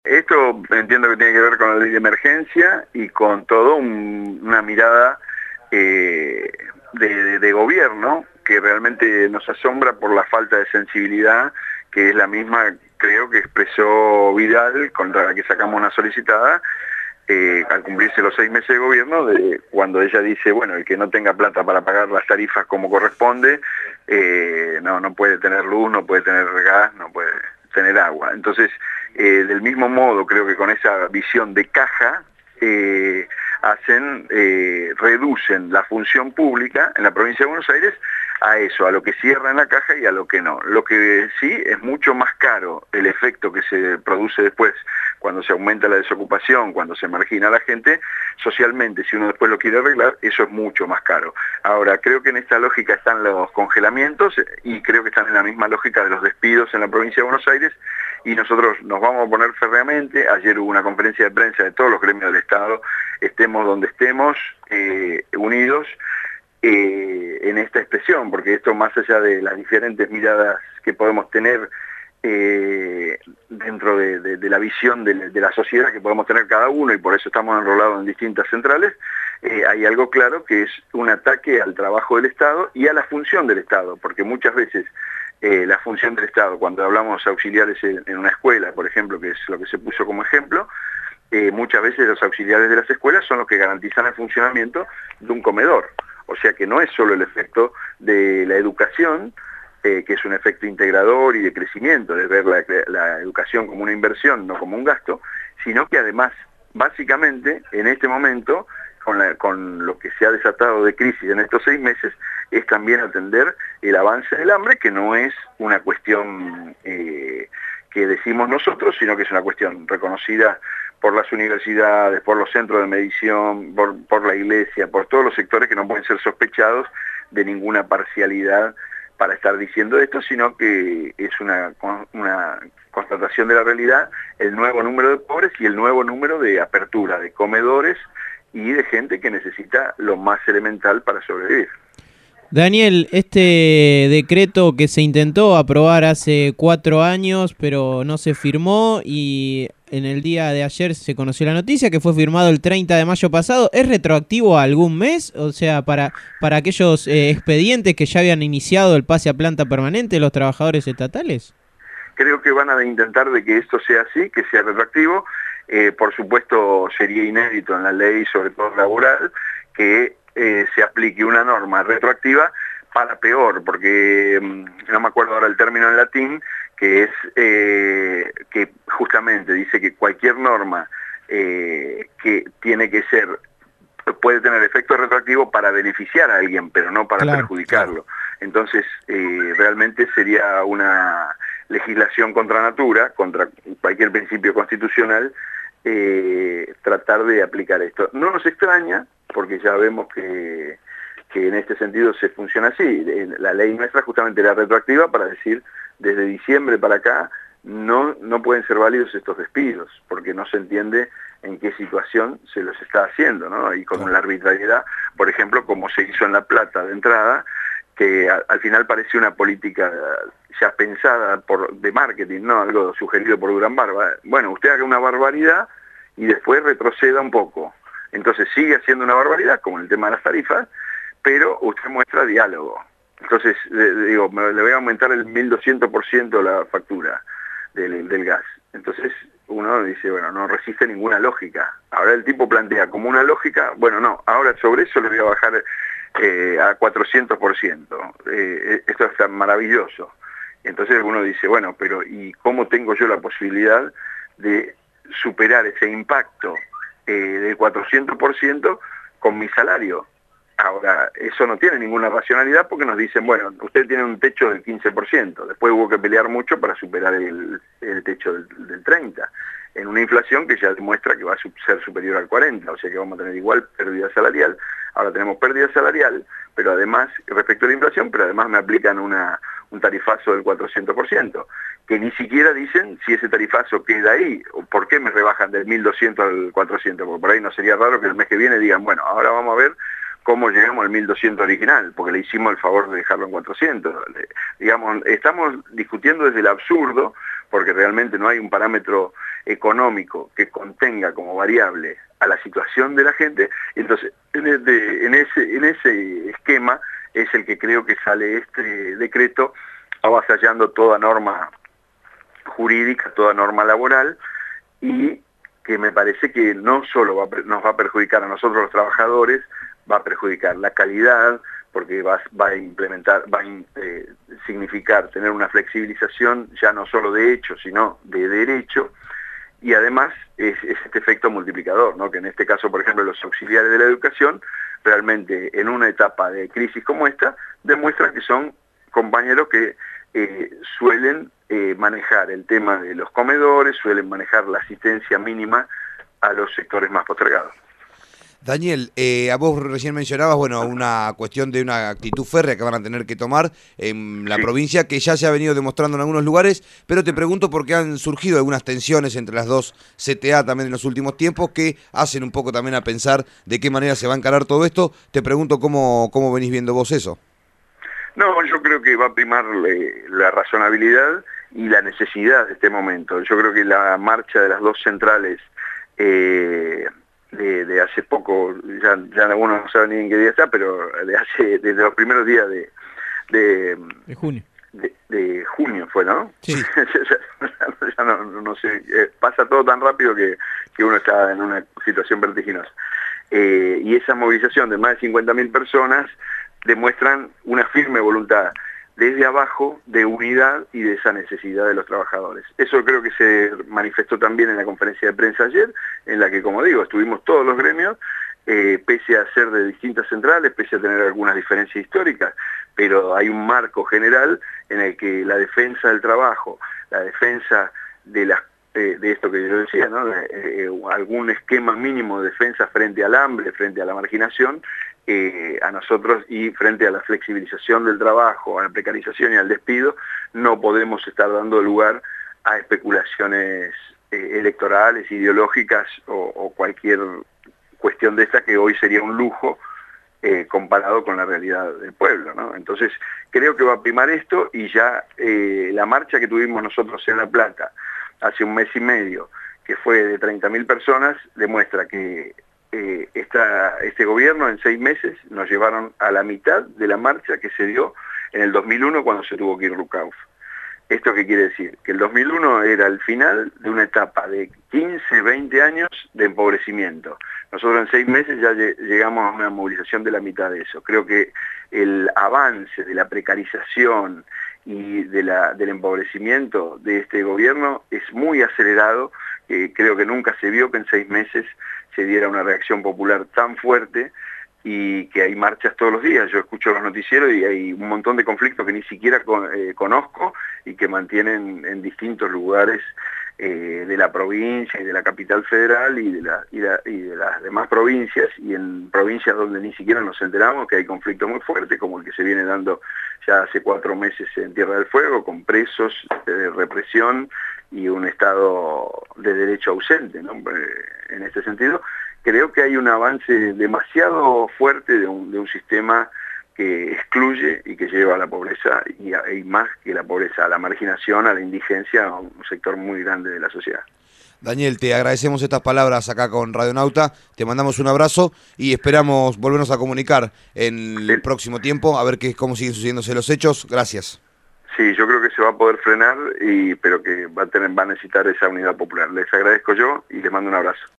Esto entiendo que tiene que ver con la ley de emergencia y con todo una mirada de gobierno que realmente nos asombra por la falta de sensibilidad, que es la misma, creo, que expresó Vidal, contra la que sacamos una solicitada, al cumplirse los 6 meses de gobierno, cuando ella dice, bueno, el que no tenga plata para pagar las tarifas como corresponde, no puede tener luz, no puede tener gas, no puede tener agua. Entonces, del mismo modo, creo que con esa visión de caja, reducen la función pública en la provincia de Buenos Aires a eso, a lo que cierra en la caja y a lo que no. Lo que sí es mucho más caro el efecto que se produce después cuando se aumenta la desocupación, cuando se margina a la gente, socialmente, si uno después lo quiere arreglar, eso es mucho más caro. Ahora, creo que en esta lógica están los congelamientos y creo que están en la misma lógica de los despidos en la provincia de Buenos Aires, y nosotros nos vamos a poner férreamente. Ayer hubo una conferencia de prensa de todos los gremios del Estado, estemos donde estemos, unidos en esta expresión, porque esto, más allá de las diferentes miradas que podemos tener dentro de la visión de la sociedad que podemos tener cada uno, y por eso estamos enrolados en distintas centrales, hay algo claro, que es un ataque al trabajo del Estado y a la función del Estado, porque muchas veces la función del Estado, cuando hablamos auxiliares en una escuela, por ejemplo, que es lo que se puso como ejemplo, muchas veces los auxiliares de las escuelas son los que garantizan el funcionamiento de un comedor. O sea que no es solo el efecto de la educación, que es un efecto integrador y de crecimiento, de ver la educación como una inversión, no como un gasto, sino que además, básicamente, en este momento, con lo que se ha desatado de crisis en estos 6 meses, es también atender el avance del hambre, que no es una cuestión que decimos nosotros, sino que es una cuestión reconocida por las universidades, por los centros de medición, por la iglesia, por todos los sectores que no pueden ser sospechados de ninguna parcialidad para estar diciendo esto, sino que es una constatación de la realidad, el nuevo número de pobres y el nuevo número de apertura de comedores y de gente que necesita lo más elemental para sobrevivir. Daniel, este decreto que se intentó aprobar hace 4 años, pero no se firmó, y en el día de ayer se conoció la noticia que fue firmado el 30 de mayo pasado, ¿es retroactivo a algún mes? O sea, para aquellos expedientes que ya habían iniciado el pase a planta permanente de los trabajadores estatales. Creo que van a intentar de que esto sea así, que sea retroactivo. Por supuesto, sería inédito en la ley, sobre todo laboral, que se aplique una norma retroactiva para peor, porque no me acuerdo ahora el término en latín, que es que justamente dice que cualquier norma que tiene que ser, puede tener efecto retroactivo para beneficiar a alguien, pero no para perjudicarlo. Entonces, realmente sería una legislación contra natura, contra cualquier principio constitucional, tratar de aplicar esto. No nos extraña, porque ya vemos que en este sentido se funciona así. La ley nuestra justamente era retroactiva para decir, desde diciembre para acá, no pueden ser válidos estos despidos, porque no se entiende en qué situación se los está haciendo, ¿no? Y con la arbitrariedad, por ejemplo, como se hizo en La Plata de entrada, que al final pareció una política ya pensada de marketing, ¿no? Algo sugerido por Durán Barba. Bueno, usted haga una barbaridad y después retroceda un poco. Entonces sigue haciendo una barbaridad, como en el tema de las tarifas, pero usted muestra diálogo. Entonces, le voy a aumentar el 1200% la factura del gas. Entonces uno dice, bueno, no resiste ninguna lógica. Ahora el tipo plantea como una lógica, bueno, no, ahora sobre eso le voy a bajar a 400%. Esto es tan maravilloso. Entonces uno dice, bueno, pero ¿y cómo tengo yo la posibilidad de superar ese impacto del 400% con mi salario? Ahora, eso no tiene ninguna racionalidad, porque nos dicen, bueno, usted tiene un techo del 15%, después hubo que pelear mucho para superar el techo del 30%, en una inflación que ya demuestra que va a ser superior al 40%, o sea que vamos a tener igual pérdida salarial. Ahora tenemos pérdida salarial, pero además, respecto a la inflación, pero además me aplican un tarifazo del 400%, que ni siquiera dicen si ese tarifazo queda ahí, o por qué me rebajan del 1.200 al 400, porque por ahí no sería raro que el mes que viene digan, bueno, ahora vamos a ver cómo llegamos al 1.200 original, porque le hicimos el favor de dejarlo en 400. Digamos, estamos discutiendo desde el absurdo, porque realmente no hay un parámetro económico que contenga como variable a la situación de la gente. Entonces, en ese esquema es el que creo que sale este decreto avasallando toda norma jurídica, toda norma laboral, y que me parece que no solo nos va a perjudicar a nosotros los trabajadores, va a perjudicar la calidad, porque va a significar tener una flexibilización ya no solo de hecho, sino de derecho, y además es este efecto multiplicador, ¿no? Que en este caso, por ejemplo, los auxiliares de la educación, realmente en una etapa de crisis como esta, demuestran que son compañeros que suelen manejar el tema de los comedores, suelen manejar la asistencia mínima a los sectores más postergados. Daniel, a vos recién mencionabas, bueno, una cuestión de una actitud férrea que van a tener que tomar en la provincia, que ya se ha venido demostrando en algunos lugares, pero te pregunto porque han surgido algunas tensiones entre las dos CTA también en los últimos tiempos, que hacen un poco también a pensar de qué manera se va a encarar todo esto. Te pregunto cómo venís viendo vos eso. No, yo creo que va a primar la razonabilidad y la necesidad de este momento. Yo creo que la marcha de las dos centrales de hace poco, ya algunos no saben ni en qué día está, pero desde los primeros días de junio. De junio fue, ¿no? Sí. ya no sé, pasa todo tan rápido que uno está en una situación vertiginosa. Y esa movilización de más de 50.000 personas demuestran una firme voluntad desde abajo de unidad y de esa necesidad de los trabajadores. Eso creo que se manifestó también en la conferencia de prensa ayer, en la que, como digo, estuvimos todos los gremios, pese a ser de distintas centrales, pese a tener algunas diferencias históricas, pero hay un marco general en el que la defensa del trabajo, la defensa de esto que yo decía, ¿no? Algún esquema mínimo de defensa frente al hambre, frente a la marginación, a nosotros, y frente a la flexibilización del trabajo, a la precarización y al despido, no podemos estar dando lugar a especulaciones electorales, ideológicas o cualquier cuestión de esta que hoy sería un lujo comparado con la realidad del pueblo, ¿no? Entonces creo que va a primar esto, y ya la marcha que tuvimos nosotros en La Plata hace un mes y medio, que fue de 30.000 personas, demuestra que este gobierno en 6 meses nos llevaron a la mitad de la marcha que se dio en el 2001 cuando se tuvo que ir Rucauf. ¿Esto qué quiere decir? Que el 2001 era el final de una etapa de 15, 20 años de empobrecimiento. Nosotros en 6 meses ya llegamos a una movilización de la mitad de eso. Creo que el avance de la precarización y del empobrecimiento de este gobierno es muy acelerado. Creo que nunca se vio que en 6 meses se diera una reacción popular tan fuerte, y que hay marchas todos los días. Yo escucho los noticieros y hay un montón de conflictos que ni siquiera conozco y que mantienen en distintos lugares de la provincia y de la capital federal y de las demás provincias, y en provincias donde ni siquiera nos enteramos que hay conflictos muy fuertes, como el que se viene dando ya hace 4 meses en Tierra del Fuego, con presos, represión y un Estado de derecho ausente, ¿no? En este sentido, creo que hay un avance demasiado fuerte de un sistema que excluye y que lleva a la pobreza, y más que la pobreza, a la marginación, a la indigencia, a un sector muy grande de la sociedad. Daniel, te agradecemos estas palabras acá con Radionauta, te mandamos un abrazo y esperamos volvernos a comunicar en el próximo tiempo, a ver cómo siguen sucediéndose los hechos. Gracias. Sí, yo creo que se va a poder frenar, pero que va a necesitar esa unidad popular. Les agradezco yo y les mando un abrazo.